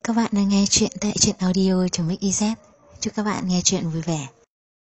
Các bạn đang nghe chuyện tại truyện audio.mix.iz. Chúc các bạn nghe chuyện vui vẻ.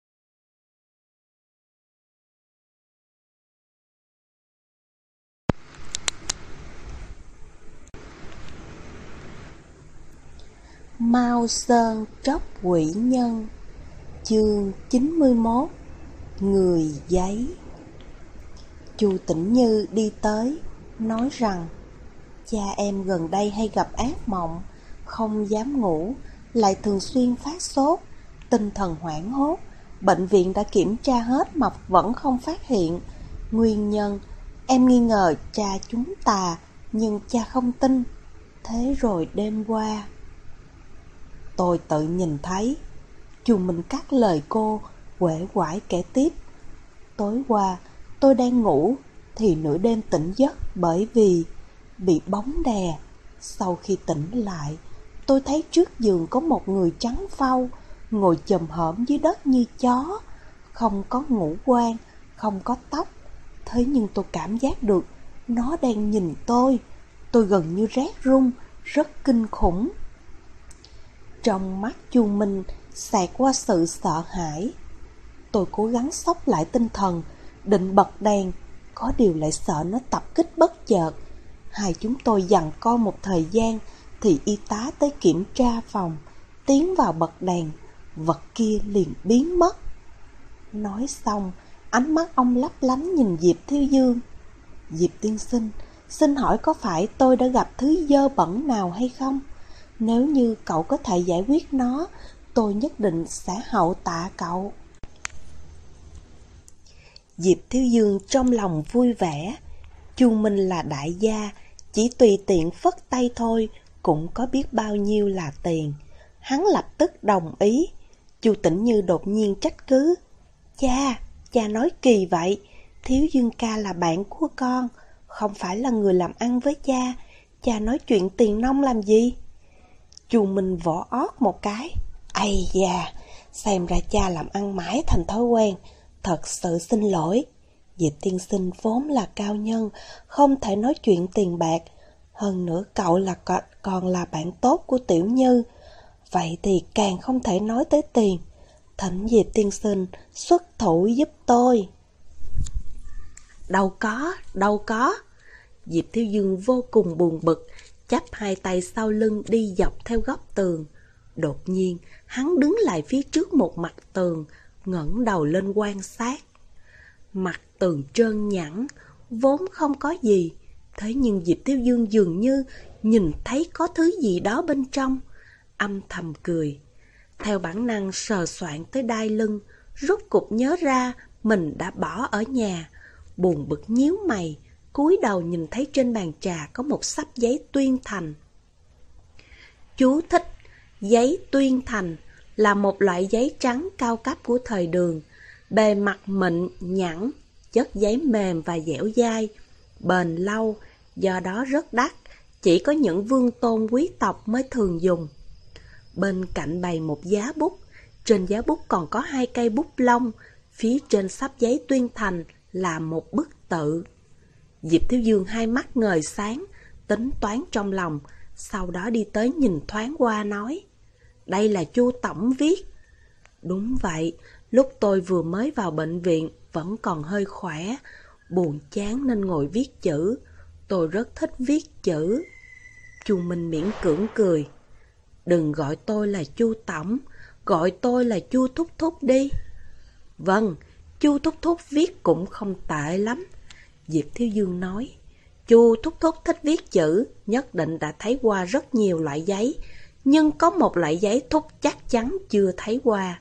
Mao Sơn tróc quỷ nhân. Chương 91. Người giấy. Chu Tĩnh Như đi tới, nói rằng cha em gần đây hay gặp ác mộng, không dám ngủ, lại thường xuyên phát sốt, tinh thần hoảng hốt. Bệnh viện đã kiểm tra hết mà vẫn không phát hiện nguyên nhân. Em nghi ngờ cha chúng tà, nhưng cha không tin. Thế rồi đêm qua tôi tự nhìn thấy. Chu Minh cắt lời cô, uể oải kể tiếp. Tối qua tôi đang ngủ thì nửa đêm tỉnh giấc bởi vì bị bóng đè. Sau khi tỉnh lại, tôi thấy trước giường có một người trắng phau, ngồi chồm hổm dưới đất như chó, không có ngũ quan, không có tóc. Thế nhưng tôi cảm giác được nó đang nhìn tôi. Tôi gần như rét run, rất kinh khủng. Trong mắt Chu Minh xẹt qua sự sợ hãi. Tôi cố gắng xốc lại tinh thần, định bật đèn, có điều lại sợ nó tập kích bất chợt. Hai chúng tôi giằng co một thời gian thì y tá tới kiểm tra phòng, tiến vào bật đèn, vật kia liền biến mất. Nói xong, ánh mắt ông lấp lánh nhìn Diệp Thiếu Dương. Diệp tiên sinh, xin hỏi có phải tôi đã gặp thứ dơ bẩn nào hay không? Nếu như cậu có thể giải quyết nó, tôi nhất định sẽ hậu tạ cậu. Diệp Thiếu Dương trong lòng vui vẻ. Chu Minh là đại gia, chỉ tùy tiện phất tay thôi cũng có biết bao nhiêu là tiền. Hắn lập tức đồng ý. Chu Tĩnh Như đột nhiên trách cứ. Cha nói kỳ vậy. Thiếu Dương ca là bạn của con, không phải là người làm ăn với cha. Cha nói chuyện tiền nong làm gì? Chu Minh vỗ ót một cái. Ây da, xem ra cha làm ăn mãi thành thói quen. Thật sự xin lỗi. Diệp tiên sinh vốn là cao nhân, không thể nói chuyện tiền bạc. Hơn nữa cậu là còn là bạn tốt của Tiểu Như, vậy thì càng không thể nói tới tiền. Thỉnh Diệp tiên sinh xuất thủ giúp tôi. Đâu có. Diệp Thiếu Dương vô cùng buồn bực, chắp hai tay sau lưng đi dọc theo góc tường. Đột nhiên, hắn đứng lại phía trước một mặt tường, ngẩng đầu lên quan sát. Mặt tường trơn nhẵn, vốn không có gì. Thế nhưng Diệp Thiếu Dương dường như nhìn thấy có thứ gì đó bên trong, âm thầm cười. Theo bản năng sờ soạn tới đai lưng, rốt cục nhớ ra mình đã bỏ ở nhà. Buồn bực nhíu mày, cúi đầu nhìn thấy trên bàn trà có một xấp giấy tuyên thành. Chú thích: giấy tuyên thành là một loại giấy trắng cao cấp của thời Đường, bề mặt mịn nhẵn, chất giấy mềm và dẻo dai, bền lâu, do đó rất đắt, chỉ có những vương tôn quý tộc mới thường dùng. Bên cạnh bày một giá bút, trên giá bút còn có 2 cây bút lông, phía trên xấp giấy tuyên thành là một bức tự. Diệp Thiếu Dương hai mắt ngời sáng, tính toán trong lòng, sau đó đi tới nhìn thoáng qua nói: đây là Chu tổng viết. Đúng vậy, lúc tôi vừa mới vào bệnh viện vẫn còn hơi khỏe, buồn chán nên ngồi viết chữ. Tôi rất thích viết chữ. Chu Minh miễn cưỡng cười. Đừng gọi tôi là Chu tổng, gọi tôi là Chu thúc thúc đi. Vâng, Chu thúc thúc viết cũng không tệ lắm. Diệp Thiếu Dương nói. Chu thúc thúc thích viết chữ, nhất định đã thấy qua rất nhiều loại giấy, nhưng có một loại giấy thúc chắc chắn chưa thấy qua.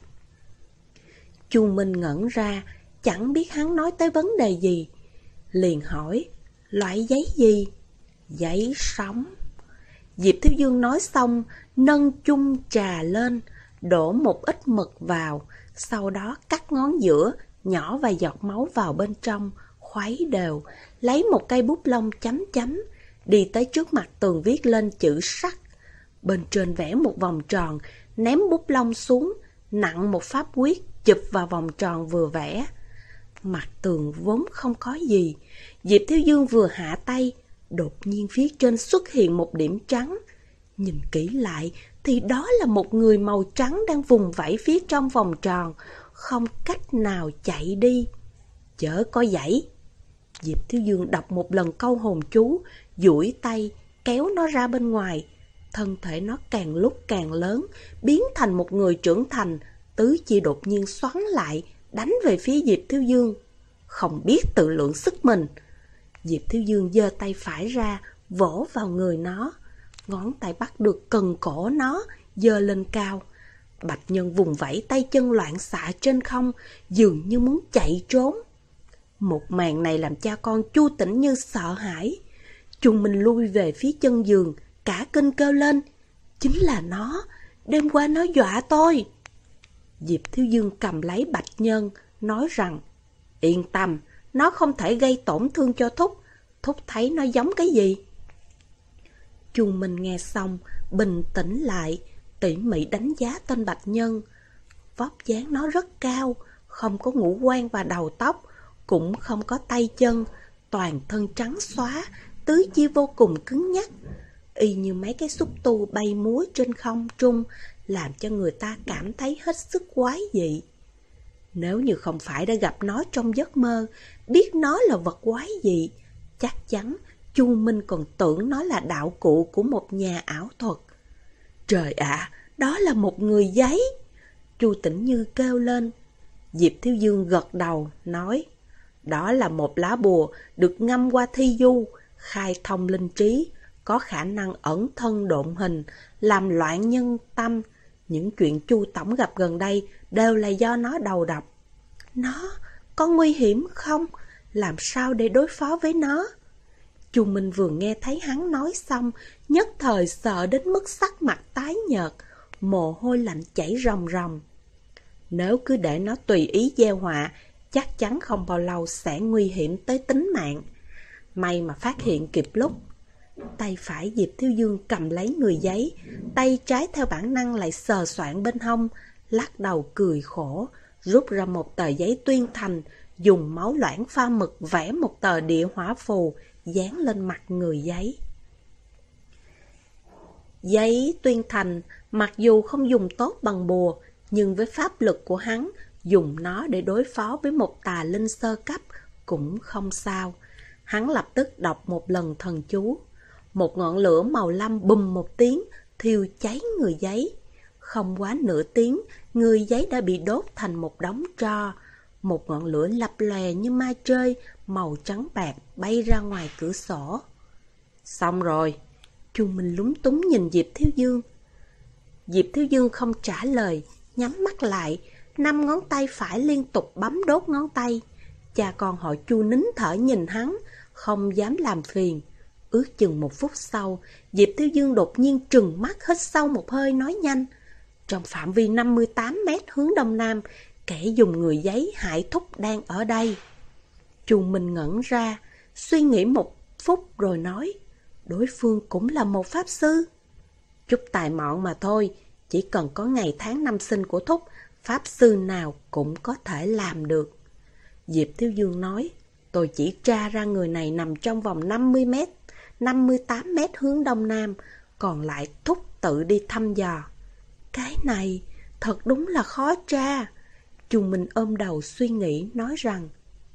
Chu Minh ngẩn ra, chẳng biết hắn nói tới vấn đề gì. Liền hỏi, loại giấy gì? Giấy sống. Diệp Thiếu Dương nói xong, nâng chung trà lên, đổ một ít mực vào, sau đó cắt ngón giữa, nhỏ vài giọt máu vào bên trong, khuấy đều, lấy một cây bút lông chấm chấm, đi tới trước mặt tường viết lên chữ sắc. Bên trên vẽ một vòng tròn, ném bút lông xuống, nặng một pháp quyết, chụp vào vòng tròn vừa vẽ. Mặt tường vốn không có gì. Diệp Thiếu Dương vừa hạ tay, đột nhiên phía trên xuất hiện một điểm trắng. Nhìn kỹ lại thì đó là một người màu trắng đang vùng vẫy phía trong vòng tròn, không cách nào chạy đi. Chớ có giãy. Diệp Thiếu Dương đọc một lần câu hồn chú, duỗi tay kéo nó ra bên ngoài. Thân thể nó càng lúc càng lớn, biến thành một người trưởng thành, tứ chi đột nhiên xoắn lại, đánh về phía Diệp Thiếu Dương. Không biết tự lượng sức mình, Diệp Thiếu Dương giơ tay phải ra, vỗ vào người nó. Ngón tay bắt được cần cổ nó, giơ lên cao. Bạch Nhân vùng vẫy tay chân loạn xạ trên không, dường như muốn chạy trốn. Một màn này làm cha con Chu Tĩnh Như sợ hãi. Chung mình lui về phía chân giường, cả kinh kêu lên: chính là nó, đêm qua nó dọa tôi. Diệp Thiếu Dương cầm lấy Bạch Nhân, nói rằng: yên tâm, nó không thể gây tổn thương cho Thúc. Thúc thấy nó giống cái gì? Chu Minh nghe xong, bình tĩnh lại, tỉ mỉ đánh giá tên Bạch Nhân. Vóc dáng nó rất cao, không có ngũ quan và đầu tóc, cũng không có tay chân, toàn thân trắng xóa, tứ chi vô cùng cứng nhắc, y như mấy cái xúc tu bay múa trên không trung, làm cho người ta cảm thấy hết sức quái dị. Nếu như không phải đã gặp nó trong giấc mơ, biết nó là vật quái dị, chắc chắn Chu Minh còn tưởng nó là đạo cụ của một nhà ảo thuật. Trời ạ, đó là một người giấy! Chu Tĩnh Như kêu lên. Diệp Thiếu Dương gật đầu, nói: đó là một lá bùa được ngâm qua thi du, khai thông linh trí, có khả năng ẩn thân độn hình, làm loạn nhân tâm. Những chuyện Chu tổng gặp gần đây đều là do nó đầu độc. Nó có nguy hiểm không? Làm sao để đối phó với nó? Chu Minh vừa nghe thấy hắn nói xong, nhất thời sợ đến mức sắc mặt tái nhợt, mồ hôi lạnh chảy ròng ròng. Nếu cứ để nó tùy ý gieo họa, chắc chắn không bao lâu sẽ nguy hiểm tới tính mạng. May mà phát hiện kịp lúc. Tay phải Diệp Thiếu Dương cầm lấy người giấy, tay trái theo bản năng lại sờ soạng bên hông, lắc đầu cười khổ, rút ra một tờ giấy tuyên thành, dùng máu loãng pha mực vẽ một tờ địa hỏa phù, dán lên mặt người giấy. Giấy tuyên thành mặc dù không dùng tốt bằng bùa, nhưng với pháp lực của hắn, dùng nó để đối phó với một tà linh sơ cấp cũng không sao. Hắn lập tức đọc một lần thần chú. Một ngọn lửa màu lam bùm một tiếng, thiêu cháy người giấy. Không quá nửa tiếng, người giấy đã bị đốt thành một đống tro. Một ngọn lửa lập lòe như ma trơi, màu trắng bạc bay ra ngoài cửa sổ. Xong rồi. Chu Minh lúng túng nhìn Diệp Thiếu Dương. Diệp Thiếu Dương không trả lời, nhắm mắt lại, 5 ngón tay phải liên tục bấm đốt ngón tay. Cha con họ Chu nín thở nhìn hắn, không dám làm phiền. Ước chừng 1 phút sau, Diệp Thiếu Dương đột nhiên trừng mắt hít sâu một hơi, nói nhanh: trong phạm vi 58 mét hướng đông nam, kẻ dùng người giấy hại Thúc đang ở đây. Chu Minh ngẩn ra, suy nghĩ 1 phút rồi nói: đối phương cũng là một pháp sư. Chút tài mọn mà thôi, chỉ cần có ngày tháng năm sinh của Thúc, pháp sư nào cũng có thể làm được. Diệp Thiếu Dương nói: tôi chỉ tra ra người này nằm trong vòng 50 mét, 58 mét hướng đông nam, còn lại Thúc tự đi thăm dò. Cái này thật đúng là khó tra. Chu Minh ôm đầu suy nghĩ, nói rằng: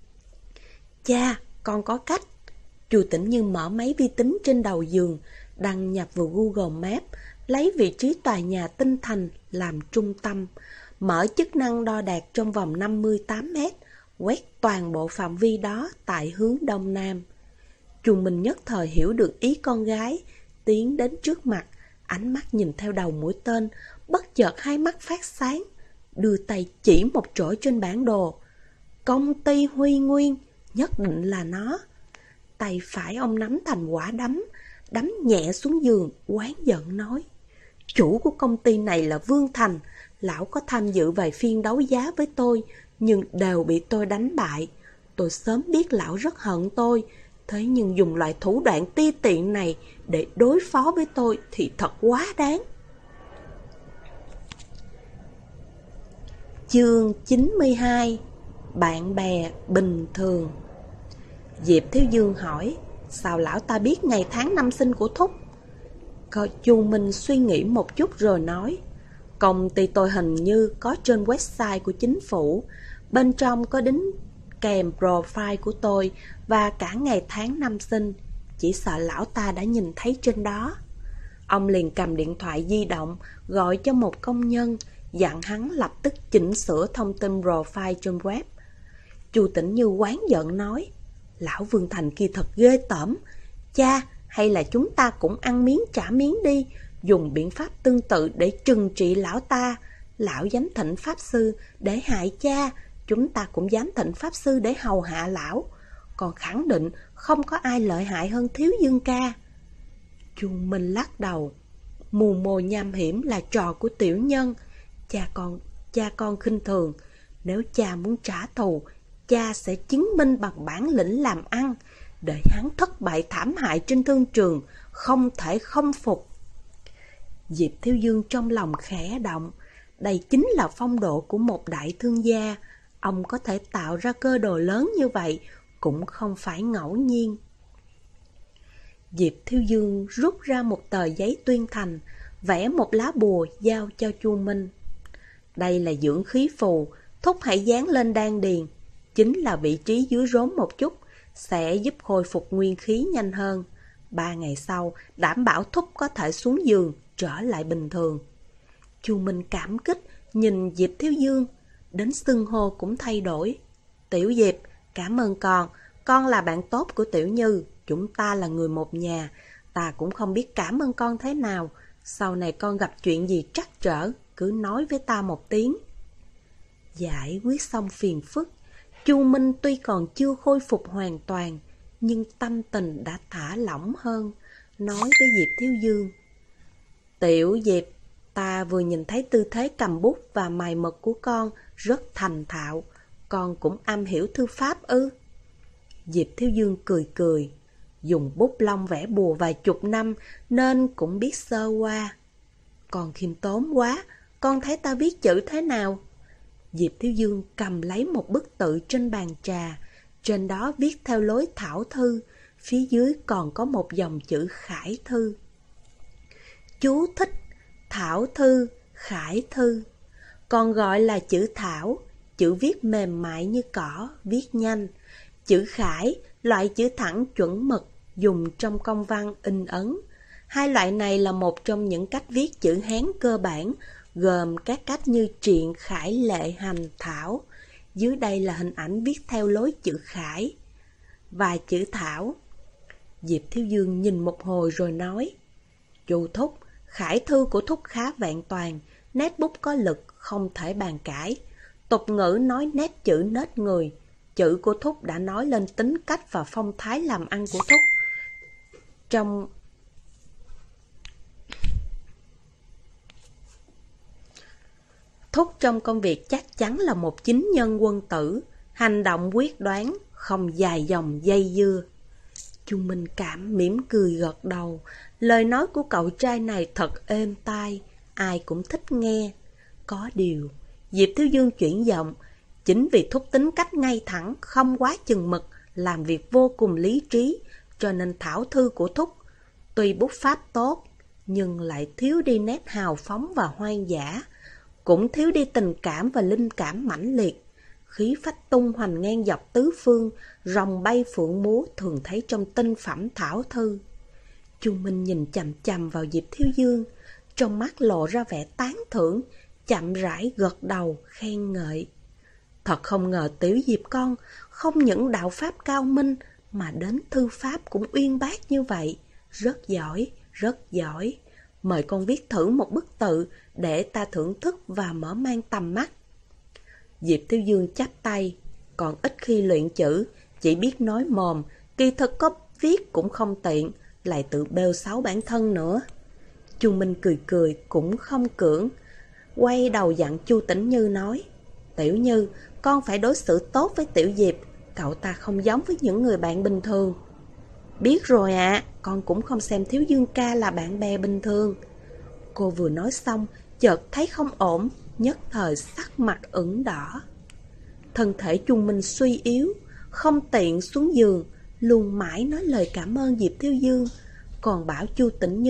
cha, con có cách. Chu Tĩnh Như mở máy vi tính trên đầu giường, đăng nhập vào Google Maps, lấy vị trí tòa nhà Tinh Thành làm trung tâm, mở chức năng đo đạc trong vòng 58 mét, quét toàn bộ phạm vi đó tại hướng đông nam. Chu Minh nhất thời hiểu được ý con gái, tiến đến trước mặt, ánh mắt nhìn theo đầu mũi tên, bất chợt hai mắt phát sáng, đưa tay chỉ một chỗ trên bản đồ. Công ty Huy Nguyên, nhất định là nó. Tay phải ông nắm thành quả đấm, đấm nhẹ xuống giường, oán giận nói: chủ của công ty này là Vương Thành, lão có tham dự vài phiên đấu giá với tôi, nhưng đều bị tôi đánh bại. Tôi sớm biết lão rất hận tôi, thế nhưng dùng loại thủ đoạn ti tiện này để đối phó với tôi thì thật quá đáng. Chương 92: bạn bè bình thường. Diệp Thiếu Dương hỏi: sao lão ta biết ngày tháng năm sinh của Thúc? Chu Minh suy nghĩ một chút rồi nói, công ty tôi hình như có trên website của chính phủ, bên trong có đính kèm profile của tôi và cả ngày tháng năm sinh, chỉ sợ lão ta đã nhìn thấy trên đó. Ông liền cầm điện thoại di động gọi cho một công nhân, dặn hắn lập tức chỉnh sửa thông tin profile trên web. Chu Tĩnh Như oán giận nói, lão Vương Thành kia thật ghê tởm. Cha, hay là chúng ta cũng ăn miếng trả miếng đi, dùng biện pháp tương tự để trừng trị lão ta. Lão dám thỉnh pháp sư để hại cha, chúng ta cũng dám thỉnh pháp sư để hầu hạ lão. Còn khẳng định không có ai lợi hại hơn Thiếu Dương ca. Chu Minh lắc đầu, mù mồ nham hiểm là trò của tiểu nhân. Cha con khinh thường. Nếu cha muốn trả thù, cha sẽ chứng minh bằng bản lĩnh làm ăn, để hắn thất bại thảm hại trên thương trường, không thể không phục. Diệp Thiếu Dương trong lòng khẽ động. Đây chính là phong độ của một đại thương gia. Ông có thể tạo ra cơ đồ lớn như vậy cũng không phải ngẫu nhiên. Diệp Thiếu Dương rút ra một tờ giấy tuyên thành, vẽ một lá bùa giao cho Chu Minh. Đây là dưỡng khí phù, thúc hãy dán lên đan điền, chính là vị trí dưới rốn một chút, sẽ giúp khôi phục nguyên khí nhanh hơn. 3 ngày sau, đảm bảo thúc có thể xuống giường, trở lại bình thường. Chu Minh cảm kích, nhìn Diệp Thiếu Dương, đến xưng hô cũng thay đổi. Tiểu Diệp, cảm ơn con là bạn tốt của Tiểu Như, chúng ta là người một nhà, ta cũng không biết cảm ơn con thế nào. Sau này con gặp chuyện gì trắc trở, cứ nói với ta một tiếng. Giải quyết xong phiền phức, Chu Minh tuy còn chưa khôi phục hoàn toàn, nhưng tâm tình đã thả lỏng hơn, nói với Diệp Thiếu Dương. Tiểu Diệp, ta vừa nhìn thấy tư thế cầm bút và mài mực của con rất thành thạo, con cũng am hiểu thư pháp ư? Diệp Thiếu Dương cười cười, dùng bút lông vẽ bùa vài chục năm nên cũng biết sơ qua. Con khiêm tốn quá, con thấy ta viết chữ thế nào? Diệp Thiếu Dương cầm lấy một bức tự trên bàn trà, trên đó viết theo lối thảo thư, phía dưới còn có một dòng chữ khải thư. Chú thích: thảo thư, khải thư. Còn gọi là chữ thảo, chữ viết mềm mại như cỏ, viết nhanh. Chữ khải, loại chữ thẳng chuẩn mực, dùng trong công văn in ấn. Hai loại này là một trong những cách viết chữ Hán cơ bản, gồm các cách như triện, khải, lệ, hành, thảo. Dưới đây là hình ảnh viết theo lối chữ khải và chữ thảo. Diệp Thiếu Dương nhìn một hồi rồi nói, Chu thúc, khải thư của thúc khá vẹn toàn, nét bút có lực, không thể bàn cãi. Tục ngữ nói nét chữ nết người, chữ của thúc đã nói lên tính cách và phong thái làm ăn của thúc. Thúc trong công việc chắc chắn là một chính nhân quân tử, hành động quyết đoán, không dài dòng dây dưa. Chu Minh Cảm mỉm cười gật đầu, lời nói của cậu trai này thật êm tai, ai cũng thích nghe. Có điều, Diệp Thiếu Dương chuyển giọng, chính vì thúc tính cách ngay thẳng, không quá chừng mực, làm việc vô cùng lý trí, cho nên thảo thư của thúc tuy bút pháp tốt, nhưng lại thiếu đi nét hào phóng và hoang dã, cũng thiếu đi tình cảm và linh cảm mãnh liệt. Khí phách tung hoành ngang dọc tứ phương, rồng bay phượng múa thường thấy trong tinh phẩm thảo thư. Chu Minh nhìn chằm chằm vào Diệp Thiếu Dương, trong mắt lộ ra vẻ tán thưởng, chậm rãi gật đầu khen ngợi. Thật không ngờ Tiểu Diệp con không những đạo pháp cao minh mà đến thư pháp cũng uyên bác như vậy. Rất giỏi, rất giỏi. Mời con viết thử một bức tự để ta thưởng thức và mở mang tầm mắt. Diệp Thiếu Dương chắp tay, còn ít khi luyện chữ, chỉ biết nói mồm, kỳ thực có viết cũng không tiện, lại tự bêu xấu bản thân nữa. Chu Minh cười cười cũng không cưỡng, quay đầu dặn Chu Tĩnh Như nói, Tiểu Như, con phải đối xử tốt với Tiểu Diệp, cậu ta không giống với những người bạn bình thường. Biết rồi ạ, con cũng không xem Thiếu Dương ca là bạn bè bình thường. Cô vừa nói xong, chợt thấy không ổn, nhất thời sắc mặt ửng đỏ. Thân thể Chu Minh suy yếu, không tiện xuống giường, luôn mãi nói lời cảm ơn Diệp Thiếu Dương, còn bảo Chu Tĩnh Như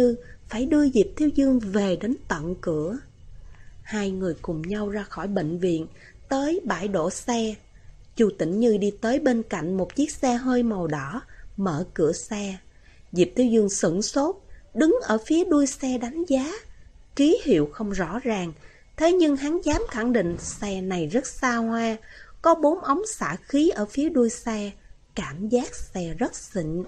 phải đưa Diệp Thiếu Dương về đến tận cửa. Hai người cùng nhau ra khỏi bệnh viện, tới bãi đổ xe. Chu Tĩnh Như đi tới bên cạnh một chiếc xe hơi màu đỏ, mở cửa xe. Diệp Thiếu Dương sửng sốt, đứng ở phía đuôi xe đánh giá. Ký hiệu không rõ ràng, thế nhưng hắn dám khẳng định xe này rất xa hoa, có 4 ống xả khí ở phía đuôi xe, cảm giác xe rất xịn.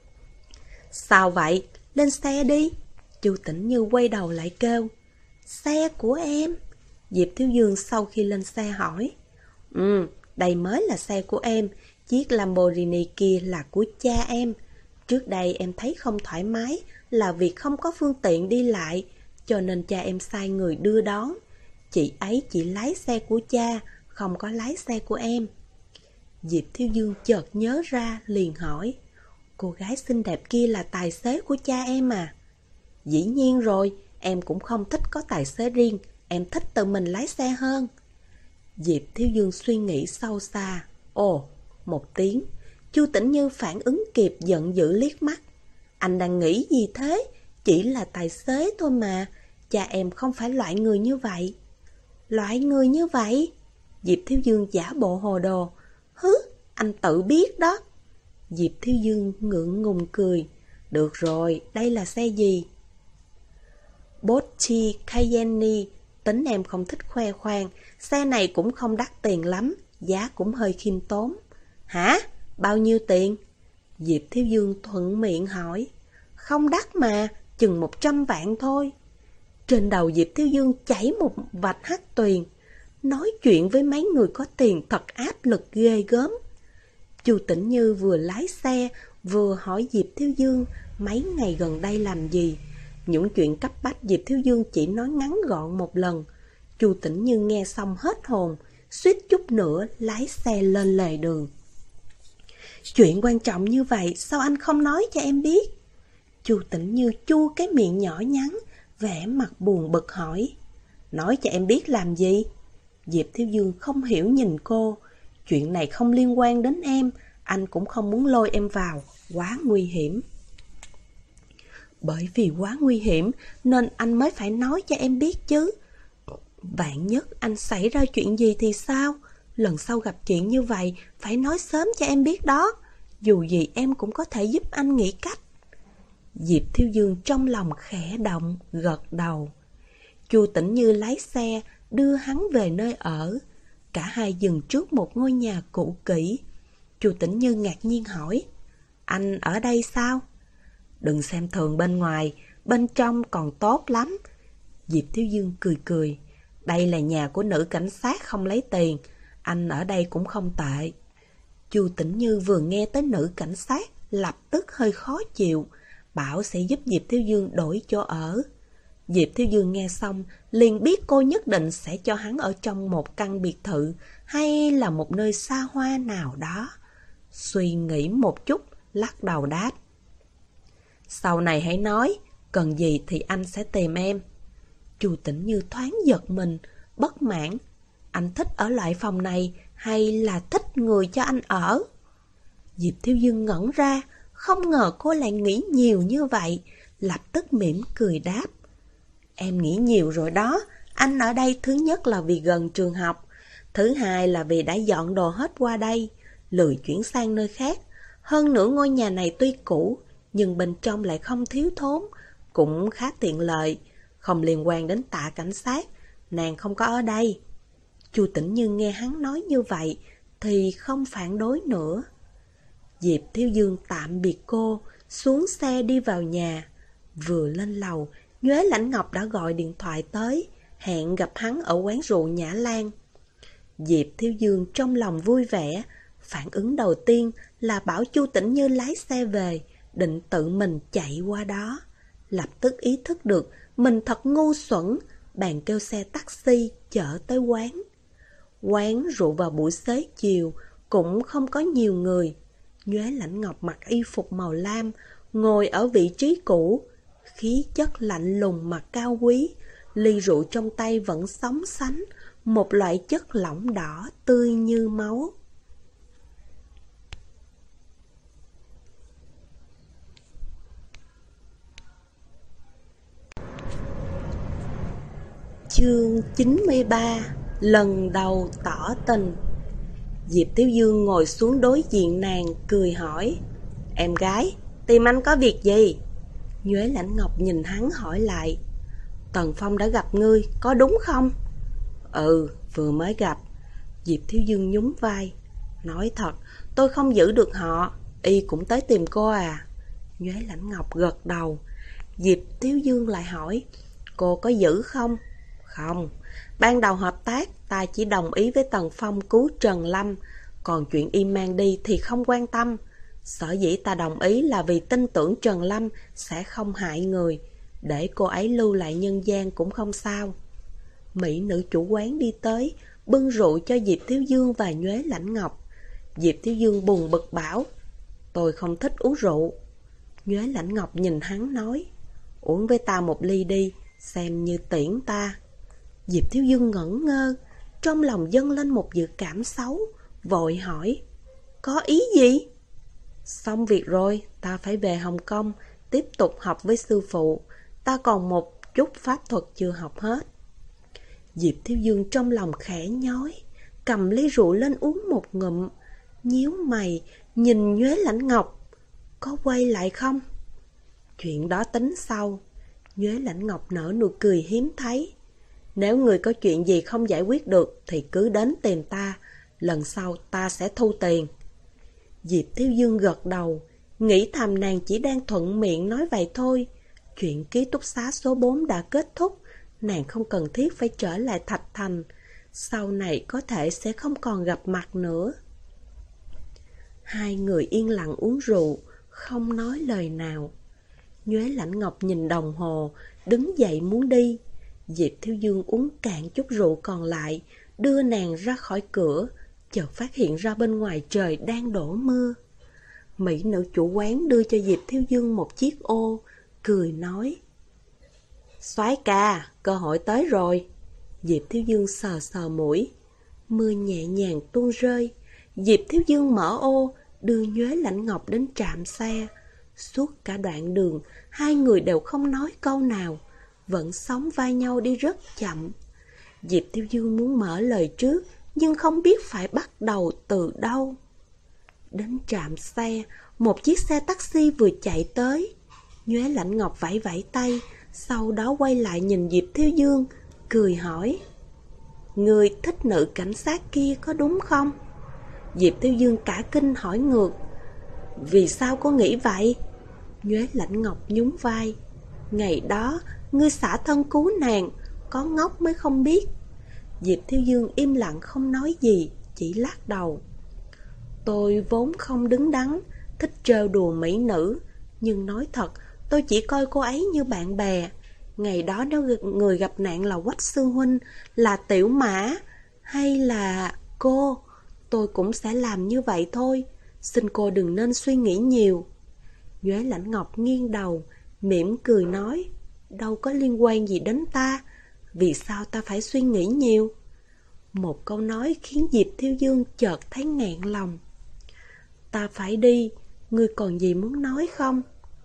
Sao vậy? Lên xe đi. Chu Tĩnh Như quay đầu lại kêu. Xe của em. Diệp Thiếu Dương sau khi lên xe hỏi. Đây mới là xe của em, chiếc Lamborghini kia là của cha em. Trước đây em thấy không thoải mái là việc không có phương tiện đi lại, cho nên cha em sai người đưa đón. Chị ấy chỉ lái xe của cha, không có lái xe của em. Diệp Thiếu Dương chợt nhớ ra liền hỏi. Cô gái xinh đẹp kia là tài xế của cha em à? Dĩ nhiên rồi, em cũng không thích có tài xế riêng, em thích tự mình lái xe hơn. Diệp Thiếu Dương suy nghĩ sâu xa. Ồ, một tiếng. Chu Tĩnh Như phản ứng kịp giận dữ liếc mắt. Anh đang nghĩ gì thế? Chỉ là tài xế thôi mà. Cha em không phải loại người như vậy. Loại người như vậy? Diệp Thiếu Dương giả bộ hồ đồ. Hứ, anh tự biết đó. Diệp Thiếu Dương ngượng ngùng cười. Được rồi, đây là xe gì? Porsche Cayenne. Tính em không thích khoe khoang, xe này cũng không đắt tiền lắm, giá cũng hơi khiêm tốn. Hả? Bao nhiêu tiền? Diệp Thiếu Dương thuận miệng hỏi. Không đắt mà, chừng 100 vạn thôi. Trên đầu Diệp Thiếu Dương chảy một vạch hắc tuyền. Nói chuyện với mấy người có tiền thật áp lực ghê gớm. Chu Tĩnh Như vừa lái xe, vừa hỏi Diệp Thiếu Dương mấy ngày gần đây làm gì. Những chuyện cấp bách Diệp Thiếu Dương chỉ nói ngắn gọn một lần. Chu Tĩnh Như nghe xong hết hồn, suýt chút nữa lái xe lên lề đường. Chuyện quan trọng như vậy sao anh không nói cho em biết? Chu Tĩnh Như chu cái miệng nhỏ nhắn, vẻ mặt buồn bực hỏi. Nói cho em biết làm gì? Diệp Thiếu Dương không hiểu nhìn cô. Chuyện này không liên quan đến em, anh cũng không muốn lôi em vào, quá nguy hiểm. Bởi vì quá nguy hiểm nên anh mới phải nói cho em biết chứ. Vạn nhất anh xảy ra chuyện gì thì sao? Lần sau gặp chuyện như vậy phải nói sớm cho em biết đó. Dù gì em cũng có thể giúp anh nghĩ cách. Diệp Thiếu Dương trong lòng khẽ động, gật đầu. Chu Tĩnh Như lái xe đưa hắn về nơi ở. Cả hai dừng trước một ngôi nhà cũ kỹ. Chu Tĩnh Như ngạc nhiên hỏi. Anh ở đây sao? Đừng xem thường bên ngoài, bên trong còn tốt lắm. Diệp Thiếu Dương cười cười. Đây là nhà của nữ cảnh sát không lấy tiền, anh ở đây cũng không tệ. Chu Tĩnh Như vừa nghe tới nữ cảnh sát, lập tức hơi khó chịu, bảo sẽ giúp Diệp Thiếu Dương đổi chỗ ở. Diệp Thiếu Dương nghe xong, liền biết cô nhất định sẽ cho hắn ở trong một căn biệt thự hay là một nơi xa hoa nào đó. Suy nghĩ một chút, lắc đầu đáp. Sau này hãy nói, cần gì thì anh sẽ tìm em. Chu Tĩnh Như thoáng giật mình, bất mãn. Anh thích ở lại phòng này hay là thích người cho anh ở? Diệp Thiếu Dương ngẩn ra, không ngờ cô lại nghĩ nhiều như vậy, lập tức mỉm cười đáp. Em nghĩ nhiều rồi đó, anh ở đây thứ nhất là vì gần trường học, thứ hai là vì đã dọn đồ hết qua đây, lười chuyển sang nơi khác. Hơn nữa ngôi nhà này tuy cũ, nhưng bên trong lại không thiếu thốn, cũng khá tiện lợi, không liên quan đến Tạ cảnh sát, nàng không có ở đây. Chu Tĩnh Như nghe hắn nói như vậy thì không phản đối nữa. Diệp Thiếu Dương tạm biệt cô, xuống xe đi vào nhà. Vừa lên lầu, Nhuế Lãnh Ngọc đã gọi điện thoại tới, hẹn gặp hắn ở quán rượu Nhã Lan. Diệp Thiếu Dương trong lòng vui vẻ, phản ứng đầu tiên là bảo Chu Tĩnh Như lái xe về, định tự mình chạy qua đó. Lập tức ý thức được mình thật ngu xuẩn, bèn kêu xe taxi chở tới quán. Quán rượu vào buổi xế chiều, cũng không có nhiều người. Nhuế Lãnh Ngọc mặc y phục màu lam, ngồi ở vị trí cũ, khí chất lạnh lùng mà cao quý, ly rượu trong tay vẫn sóng sánh, một loại chất lỏng đỏ tươi như máu. Chương 93. Lần đầu tỏ tình. Diệp Thiếu Dương ngồi xuống đối diện nàng, cười hỏi: Em gái, tìm anh có việc gì? Nhuế Lãnh Ngọc nhìn hắn hỏi lại: Tần Phong đã gặp ngươi, có đúng không? Ừ, vừa mới gặp. Diệp Thiếu Dương nhún vai: Nói thật, tôi không giữ được họ. Y cũng tới tìm cô à? Nhuế Lãnh Ngọc gật đầu. Diệp Thiếu Dương lại hỏi: Cô có giữ không? Không, ban đầu hợp tác ta chỉ đồng ý với Tần Phong cứu Trần Lâm, còn chuyện y mang đi thì không quan tâm. Sở dĩ ta đồng ý là vì tin tưởng Trần Lâm sẽ không hại người, để cô ấy lưu lại nhân gian cũng không sao. Mỹ nữ chủ quán đi tới, bưng rượu cho Diệp Thiếu Dương và Nhuế Lãnh Ngọc. Diệp Thiếu Dương buồn bực bảo: Tôi không thích uống rượu. Nhuế Lãnh Ngọc nhìn hắn nói: Uống với ta một ly đi, xem như tiễn ta. Diệp Thiếu Dương ngẩn ngơ, trong lòng dâng lên một dự cảm xấu, vội hỏi: Có ý gì? Xong việc rồi, ta phải về Hồng Kông, tiếp tục học với sư phụ. Ta còn một chút pháp thuật chưa học hết. Diệp Thiếu Dương trong lòng khẽ nhói, cầm ly rượu lên uống một ngụm, nhíu mày, nhìn Nhuế Lãnh Ngọc: Có quay lại không? Chuyện đó tính sau. Nhuế Lãnh Ngọc nở nụ cười hiếm thấy. Nếu người có chuyện gì không giải quyết được thì cứ đến tìm ta, lần sau ta sẽ thu tiền. Diệp Thiếu Dương gật đầu, nghĩ thầm nàng chỉ đang thuận miệng nói vậy thôi. Chuyện ký túc xá số 4 đã kết thúc, nàng không cần thiết phải trở lại Thạch Thành, sau này có thể sẽ không còn gặp mặt nữa. Hai người yên lặng uống rượu, không nói lời nào. Nhuế Lãnh Ngọc nhìn đồng hồ, đứng dậy muốn đi. Diệp Thiếu Dương uống cạn chút rượu còn lại, đưa nàng ra khỏi cửa, chợt phát hiện ra bên ngoài trời đang đổ mưa. Mỹ nữ chủ quán đưa cho Diệp Thiếu Dương một chiếc ô, cười nói: Soái ca, cơ hội tới rồi. Diệp Thiếu Dương sờ sờ mũi. Mưa nhẹ nhàng tuôn rơi. Diệp Thiếu Dương mở ô, đưa Nhuế Lãnh Ngọc đến trạm xe. Suốt cả đoạn đường, hai người đều không nói câu nào, vẫn sóng vai nhau đi rất chậm. Diệp Thiếu Dương muốn mở lời trước, nhưng không biết phải bắt đầu từ đâu. Đến trạm xe, một chiếc xe taxi vừa chạy tới. Nhuế Lãnh Ngọc vẫy vẫy tay, sau đó quay lại nhìn Diệp Thiếu Dương, cười hỏi: Người thích nữ cảnh sát kia có đúng không? Diệp Thiếu Dương cả kinh hỏi ngược: Vì sao cô nghĩ vậy? Nhuế Lãnh Ngọc nhún vai: Ngày đó, ngươi xả thân cứu nàng, có ngốc mới không biết. Diệp Thiếu Dương im lặng không nói gì, chỉ lắc đầu. Tôi vốn không đứng đắn, thích trêu đùa mỹ nữ, nhưng nói thật, tôi chỉ coi cô ấy như bạn bè. Ngày đó nếu người gặp nạn là Quách sư huynh, là Tiểu Mã, hay là cô, tôi cũng sẽ làm như vậy thôi. Xin cô đừng nên suy nghĩ nhiều. Nhuế Lãnh Ngọc nghiêng đầu, mỉm cười nói: Đâu có liên quan gì đến ta, vì sao ta phải suy nghĩ nhiều? Một câu nói khiến Diệp Thiếu Dương chợt thấy nghẹn lòng. Ta phải đi, ngươi còn gì muốn nói không?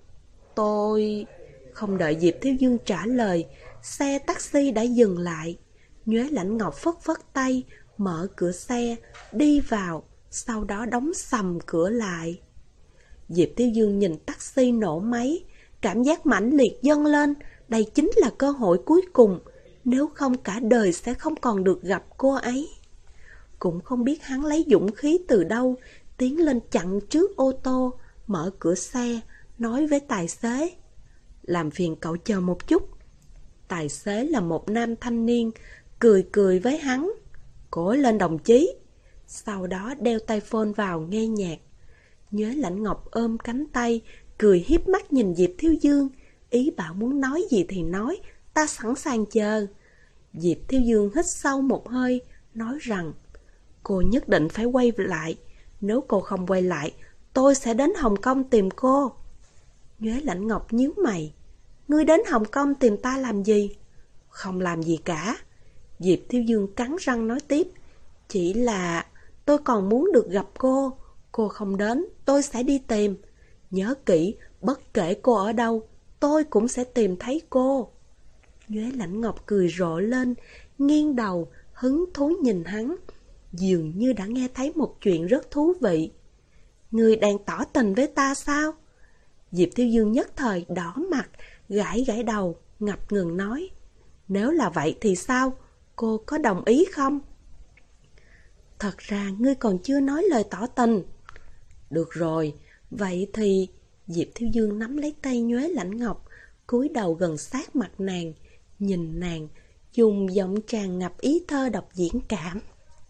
Tôi... Không đợi Diệp Thiếu Dương trả lời, xe taxi đã dừng lại. Nhuế Lãnh Ngọc phất phất tay, mở cửa xe, đi vào, sau đó đóng sầm cửa lại. Diệp Thiếu Dương nhìn taxi nổ máy, cảm giác mãnh liệt dâng lên, đây chính là cơ hội cuối cùng, nếu không cả đời sẽ không còn được gặp cô ấy. Cũng không biết hắn lấy dũng khí từ đâu, tiến lên chặn trước ô tô, mở cửa xe, nói với tài xế: Làm phiền cậu chờ một chút. Tài xế là một nam thanh niên, cười cười với hắn: Cố lên đồng chí. Sau đó đeo tai phone vào nghe nhạc. Nhuế Lãnh Ngọc ôm cánh tay, cười hiếp mắt nhìn Diệp Thiếu Dương, ý bảo muốn nói gì thì nói, ta sẵn sàng chờ. Diệp Thiếu Dương hít sâu một hơi, nói rằng: Cô nhất định phải quay lại, nếu cô không quay lại, tôi sẽ đến Hồng Kông tìm cô. Nhuế Lãnh Ngọc nhíu mày: Ngươi đến Hồng Kông tìm ta làm gì? Không làm gì cả. Diệp Thiếu Dương cắn răng nói tiếp: Chỉ là tôi còn muốn được gặp cô. Cô không đến, tôi sẽ đi tìm. Nhớ kỹ, bất kể cô ở đâu, tôi cũng sẽ tìm thấy cô. Nhoế Lãnh Ngọc cười rộ lên, nghiêng đầu, hứng thú nhìn hắn, dường như đã nghe thấy một chuyện rất thú vị. Ngươi đang tỏ tình với ta sao? Diệp Thiếu Dương nhất thời đỏ mặt, gãi gãi đầu, ngập ngừng nói. Nếu là vậy thì sao? Cô có đồng ý không? Thật ra ngươi còn chưa nói lời tỏ tình. Được rồi, vậy thì... Diệp Thiếu Dương nắm lấy tay Nhoế Lãnh Ngọc, cúi đầu gần sát mặt nàng, nhìn nàng, dùng giọng tràn ngập ý thơ đọc diễn cảm.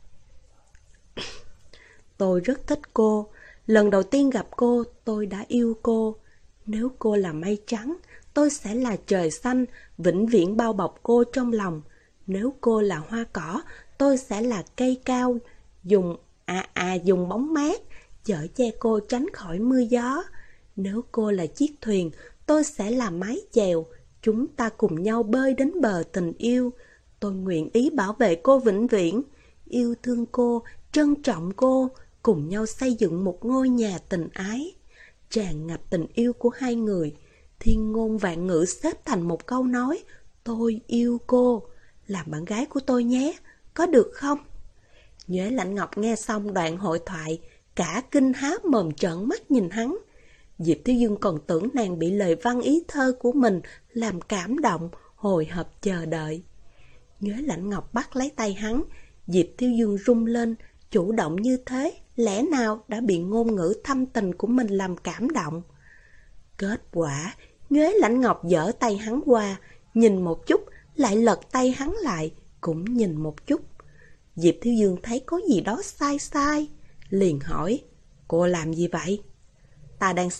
Tôi rất thích cô. Lần đầu tiên gặp cô, tôi đã yêu cô. Nếu cô là mây trắng, tôi sẽ là trời xanh, vĩnh viễn bao bọc cô trong lòng. Nếu cô là hoa cỏ, tôi sẽ là cây cao, dùng bóng mát, chở che cô tránh khỏi mưa gió. Nếu cô là chiếc thuyền, tôi sẽ là mái chèo, chúng ta cùng nhau bơi đến bờ tình yêu. Tôi nguyện ý bảo vệ cô vĩnh viễn, yêu thương cô, trân trọng cô, cùng nhau xây dựng một ngôi nhà tình ái. Tràn ngập tình yêu của hai người, thiên ngôn vạn ngữ xếp thành một câu nói, tôi yêu cô, làm bạn gái của tôi nhé, có được không? Nhoế Lãnh Ngọc nghe xong đoạn hội thoại, cả kinh há mồm trợn mắt nhìn hắn. Diệp Thiếu Dương còn tưởng nàng bị lời văn ý thơ của mình làm cảm động, hồi hộp chờ đợi. Nhoế Lãnh Ngọc bắt lấy tay hắn, Diệp Thiếu Dương rung lên, chủ động như thế, lẽ nào đã bị ngôn ngữ thâm tình của mình làm cảm động. Kết quả, Nhoế Lãnh Ngọc giở tay hắn qua, nhìn một chút, lại lật tay hắn lại, cũng nhìn một chút. Diệp Thiếu Dương thấy có gì đó sai sai, liền hỏi, cô làm gì vậy? Ta đang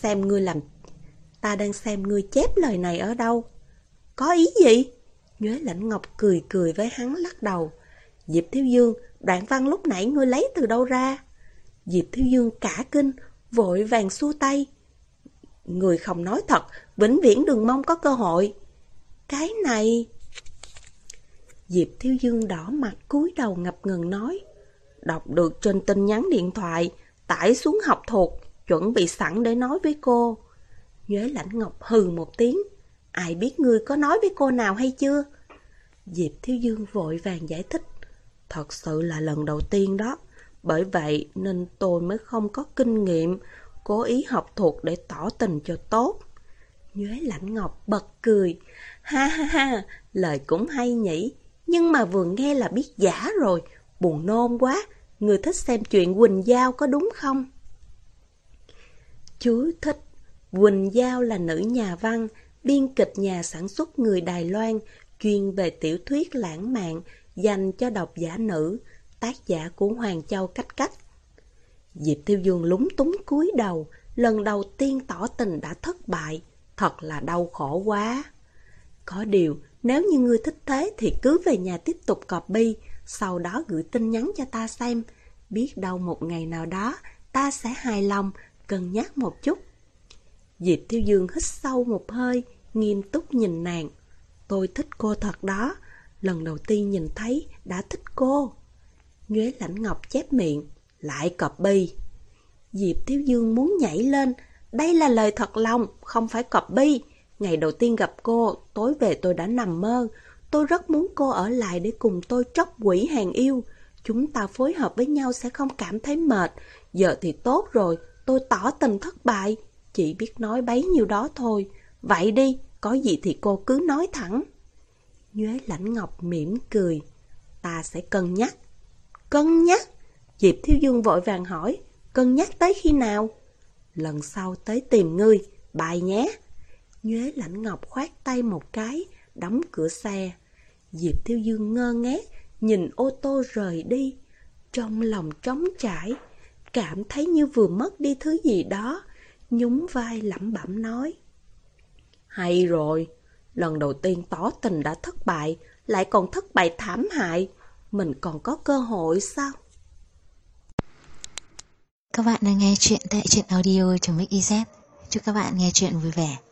xem ngươi chép lời này ở đâu. Có ý gì? Nhoế Lãnh Ngọc cười cười với hắn lắc đầu. Diệp Thiếu Dương, đoạn văn lúc nãy ngươi lấy từ đâu ra? Diệp Thiếu Dương cả kinh, vội vàng xua tay. Người không nói thật, vĩnh viễn đừng mong có cơ hội. Cái này... Diệp Thiếu Dương đỏ mặt cúi đầu ngập ngừng nói. Đọc được trên tin nhắn điện thoại, tải xuống học thuộc, chuẩn bị sẵn để nói với cô. Nhoế Lãnh Ngọc hừ một tiếng. Ai biết ngươi có nói với cô nào hay chưa? Diệp Thiếu Dương vội vàng giải thích. Thật sự là lần đầu tiên đó, bởi vậy nên tôi mới không có kinh nghiệm, cố ý học thuộc để tỏ tình cho tốt. Nhoế Lãnh Ngọc bật cười. Ha ha ha, lời cũng hay nhỉ, nhưng mà vừa nghe là biết giả rồi, buồn nôn quá. Người thích xem chuyện Quỳnh Giao có đúng không? Chú thích. Quỳnh Giao là nữ nhà văn, biên kịch nhà sản xuất người Đài Loan, chuyên về tiểu thuyết lãng mạn, dành cho độc giả nữ, tác giả của Hoàng Châu Cách Cách. Diệp Thiếu Dương lúng túng cúi đầu, lần đầu tiên tỏ tình đã thất bại, thật là đau khổ quá. Có điều, nếu như ngươi thích thế thì cứ về nhà tiếp tục copy, sau đó gửi tin nhắn cho ta xem, biết đâu một ngày nào đó ta sẽ hài lòng, cân nhắc một chút. Diệp Thiếu Dương hít sâu một hơi, nghiêm túc nhìn nàng. Tôi thích cô thật đó, lần đầu tiên nhìn thấy đã thích cô. Nhoế Lãnh Ngọc chép miệng, lại copy. Diệp Thiếu Dương muốn nhảy lên, đây là lời thật lòng, không phải copy. Ngày đầu tiên gặp cô, tối về tôi đã nằm mơ. Tôi rất muốn cô ở lại để cùng tôi tróc quỷ hàng yêu. Chúng ta phối hợp với nhau sẽ không cảm thấy mệt. Giờ thì tốt rồi, tôi tỏ tình thất bại. Chỉ biết nói bấy nhiêu đó thôi. Vậy đi, có gì thì cô cứ nói thẳng. Nhoế Lãnh Ngọc mỉm cười. Ta sẽ cân nhắc. Cân nhắc? Diệp Thiếu Dương vội vàng hỏi. Cân nhắc tới khi nào? Lần sau tới tìm ngươi, bye nhé. Nhoế Lãnh Ngọc khoát tay một cái, đóng cửa xe. Diệp Thiếu Dương ngơ ngác, nhìn ô tô rời đi. Trong lòng trống trải, cảm thấy như vừa mất đi thứ gì đó, nhún vai lẩm bẩm nói. Hay rồi, lần đầu tiên tỏ tình đã thất bại, lại còn thất bại thảm hại. Mình còn có cơ hội sao? Các bạn đang nghe chuyện tại truyện audio.mix.iz. Chúc các bạn nghe chuyện vui vẻ.